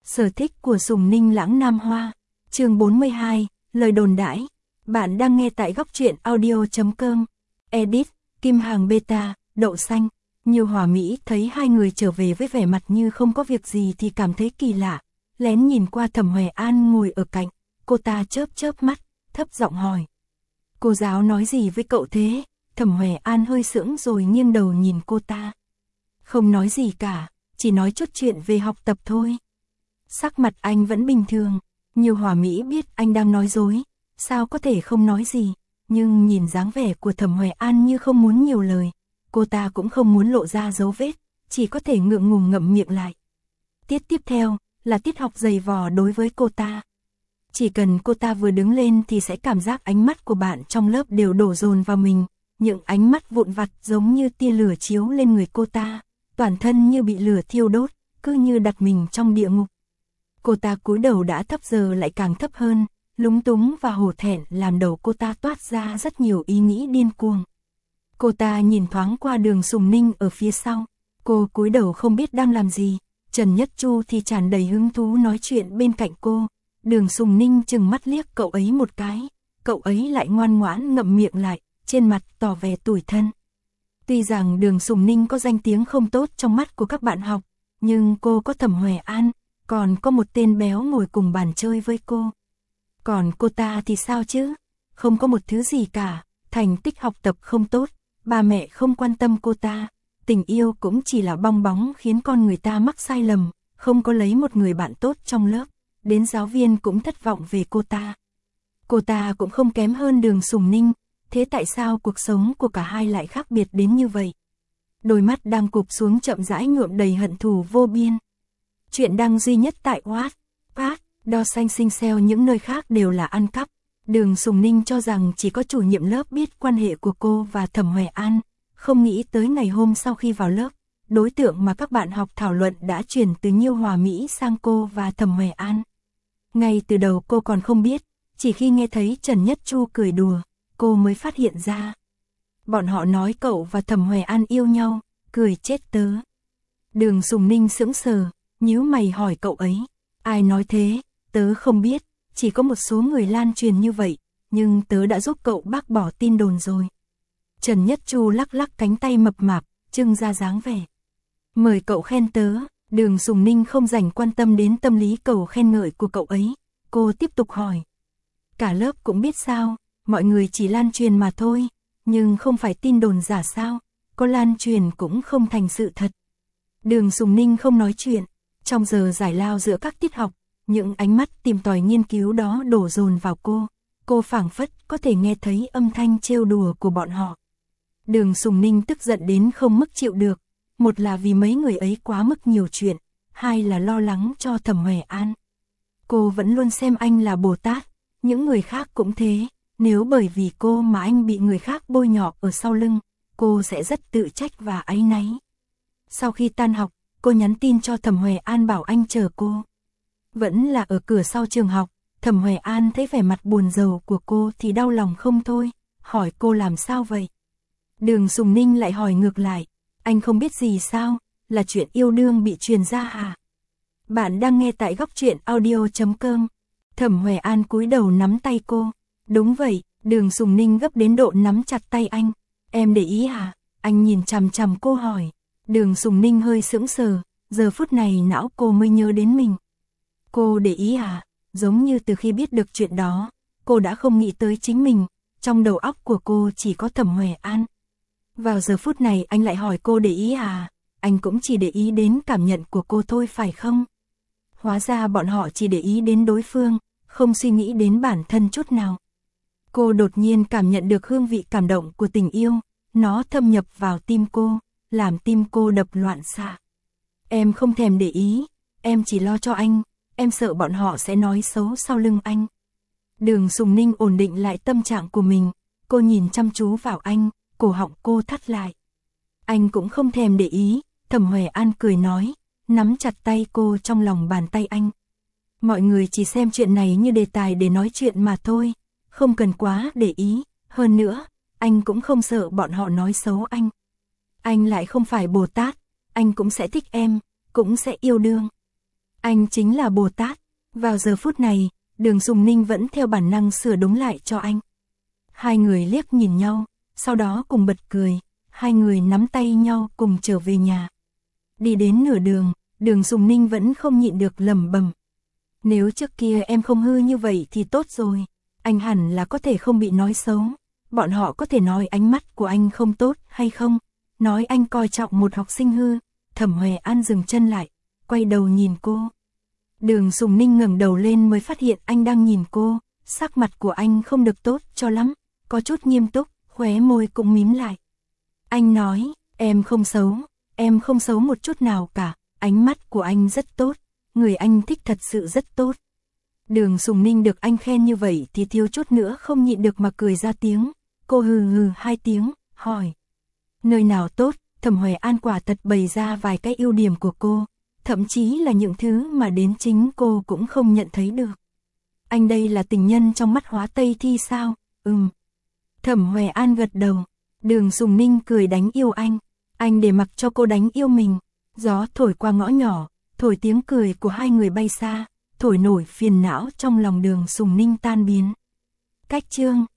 Sở thích của Sùng Ninh Lãng Nam Hoa. Chương 42, lời đồn đãi. Bạn đang nghe tại góc truyện audio.com. Edit, Kim Hàng Beta, Đậu Xanh. Nhiều Hòa Mỹ thấy hai người trở về với vẻ mặt như không có việc gì thì cảm thấy kỳ lạ. Lén nhìn qua Thẩm Hoè An ngồi ở cạnh, cô ta chớp chớp mắt, thấp giọng hỏi. Cô giáo nói gì với cậu thế? Thẩm Hoè An hơi sững rồi nghiêng đầu nhìn cô ta. Không nói gì cả, chỉ nói chút chuyện về học tập thôi. Sắc mặt anh vẫn bình thường, Nhiều Hòa Mỹ biết anh đang nói dối, sao có thể không nói gì, nhưng nhìn dáng vẻ của Thẩm Hoè An như không muốn nhiều lời, cô ta cũng không muốn lộ ra dấu vết, chỉ có thể ngượng ngùng ngậm miệng lại. Tiết tiếp theo là tiết học dày vò đối với cô ta. Chỉ cần cô ta vừa đứng lên thì sẽ cảm giác ánh mắt của bạn trong lớp đều đổ dồn vào mình, những ánh mắt vụn vặt giống như tia lửa chiếu lên người cô ta, toàn thân như bị lửa thiêu đốt, cứ như đặt mình trong địa ngục. Cô ta cúi đầu đã thấp giờ lại càng thấp hơn, lúng túng và hổ thẹn làm đầu cô ta toát ra rất nhiều ý nghĩ điên cuồng. Cô ta nhìn thoáng qua Đường Sùng Ninh ở phía sau, cô cúi đầu không biết đang làm gì, Trần Nhất Chu thì tràn đầy hứng thú nói chuyện bên cạnh cô. Đường Sùng Ninh chừng mắt liếc cậu ấy một cái, cậu ấy lại ngoan ngoãn ngậm miệng lại, trên mặt tỏ vẻ tủi thân. Tuy rằng Đường Sùng Ninh có danh tiếng không tốt trong mắt của các bạn học, nhưng cô có Thẩm Hoè An, còn có một tên béo ngồi cùng bàn chơi với cô. Còn cô ta thì sao chứ? Không có một thứ gì cả, thành tích học tập không tốt, ba mẹ không quan tâm cô ta, tình yêu cũng chỉ là bong bóng khiến con người ta mắc sai lầm, không có lấy một người bạn tốt trong lớp, đến giáo viên cũng thất vọng về cô ta. Cô ta cũng không kém hơn Đường Sùng Ninh, thế tại sao cuộc sống của cả hai lại khác biệt đến như vậy? Đôi mắt đang cụp xuống chậm rãi nhuộm đầy hận thù vô biên. Chuyện đăng duy nhất tại Wattpad, Đo Xanh Sinh Sale, những nơi khác đều là ăn cắp. Đường Sùng Ninh cho rằng chỉ có chủ nhiệm lớp biết quan hệ của cô và Thẩm Hoè An, không nghĩ tới ngày hôm sau khi vào lớp, đối tượng mà các bạn học thảo luận đã chuyển từ Nhiêu Hòa Mỹ sang cô và Thẩm Hoè An. Ngay từ đầu cô còn không biết, chỉ khi nghe thấy Trần Nhất Chu cười đùa, cô mới phát hiện ra. Bọn họ nói cậu và Thẩm Hoè An yêu nhau, cười chết tớ. Đường Sùng Ninh sững sờ, nhíu mày hỏi cậu ấy, ai nói thế? Tớ không biết, chỉ có một số người lan truyền như vậy, nhưng tớ đã giúp cậu bác bỏ tin đồn rồi. Trần Nhất Chu lắc lắc cánh tay mập mạp, trưng ra dáng vẻ. Mời cậu khen tớ. Đường Sùng Ninh không dành quan tâm đến tâm lý cầu khen ngợi của cậu ấy, cô tiếp tục hỏi. Cả lớp cũng biết sao, mọi người chỉ lan truyền mà thôi, nhưng không phải tin đồn giả sao, có lan truyền cũng không thành sự thật. Đường Sùng Ninh không nói chuyện, trong giờ giải lao giữa các tiết học, những ánh mắt tìm tòi nghiên cứu đó đổ dồn vào cô phảng phất có thể nghe thấy âm thanh trêu đùa của bọn họ. Đường Sùng Ninh tức giận đến không mức chịu được. Một là vì mấy người ấy quá mức nhiều chuyện, hai là lo lắng cho Thẩm Hoè An. Cô vẫn luôn xem anh là Bồ Tát, những người khác cũng thế, nếu bởi vì cô mà anh bị người khác bôi nhọ ở sau lưng, cô sẽ rất tự trách và áy náy. Sau khi tan học, cô nhắn tin cho Thẩm Hoè An bảo anh chờ cô. Vẫn là ở cửa sau trường học, Thẩm Hoè An thấy vẻ mặt buồn rầu của cô thì đau lòng không thôi, hỏi cô làm sao vậy. Đường Sùng Ninh lại hỏi ngược lại. Anh không biết gì sao, là chuyện yêu đương bị truyền ra hả? Bạn đang nghe tại góc truyện audio.com. Thẩm Hoè An cúi đầu nắm tay cô. Đúng vậy, Đường Sùng Ninh gấp đến độ nắm chặt tay anh. Em để ý hả? Anh nhìn chằm chằm cô hỏi. Đường Sùng Ninh hơi sững sờ, giờ phút này não cô mới nhớ đến mình. Cô để ý hả? Giống như từ khi biết được chuyện đó, cô đã không nghĩ tới chính mình, trong đầu óc của cô chỉ có Thẩm Hoè An. Vào giờ phút này anh lại hỏi cô để ý à? Anh cũng chỉ để ý đến cảm nhận của cô thôi phải không? Hóa ra bọn họ chỉ để ý đến đối phương, không suy nghĩ đến bản thân chút nào. Cô đột nhiên cảm nhận được hương vị cảm động của tình yêu, nó thâm nhập vào tim cô, làm tim cô đập loạn xạ. Em không thèm để ý, em chỉ lo cho anh, em sợ bọn họ sẽ nói xấu sau lưng anh. Đường Sùng Ninh ổn định lại tâm trạng của mình, cô nhìn chăm chú vào anh. Cổ họng cô thắt lại. Anh cũng không thèm để ý, Thẩm Hoè An cười nói, nắm chặt tay cô trong lòng bàn tay anh. Mọi người chỉ xem chuyện này như đề tài để nói chuyện mà thôi, không cần quá để ý, hơn nữa, anh cũng không sợ bọn họ nói xấu anh. Anh lại không phải Bồ Tát, anh cũng sẽ thích em, cũng sẽ yêu đương. Anh chính là Bồ Tát. Vào giờ phút này, Đường Sùng Ninh vẫn theo bản năng sửa đúng lại cho anh. Hai người liếc nhìn nhau, sau đó cùng bật cười, hai người nắm tay nhau cùng trở về nhà. Đi đến nửa đường, Đường Sùng Ninh vẫn không nhịn được lẩm bẩm. Nếu trước kia em không hư như vậy thì tốt rồi, anh hẳn là có thể không bị nói xấu. Bọn họ có thể nói ánh mắt của anh không tốt hay không, nói anh coi trọng một học sinh hư. Thẩm Huệ An dừng chân lại, quay đầu nhìn cô. Đường Sùng Ninh ngẩng đầu lên mới phát hiện anh đang nhìn cô, sắc mặt của anh không được tốt cho lắm, có chút nghiêm túc, khóe môi cũng mím lại. Anh nói, em không xấu một chút nào cả, ánh mắt của anh rất tốt, người anh thích thật sự rất tốt. Đường Sùng Ninh được anh khen như vậy thì thiếu chút nữa không nhịn được mà cười ra tiếng, cô hừ hừ hai tiếng, hỏi. Nơi nào tốt? Thẩm Huệ An quả thật bày ra vài cái ưu điểm của cô, thậm chí là những thứ mà đến chính cô cũng không nhận thấy được. Anh đây là tình nhân trong mắt Hóa Tây Thi sao? Thẩm Huệ An gật đầu. Đường Sùng Ninh cười đánh yêu anh để mặc cho cô đánh yêu mình. Gió thổi qua ngõ nhỏ, thổi tiếng cười của hai người bay xa, thổi nổi phiền não trong lòng Đường Sùng Ninh tan biến. Cách chương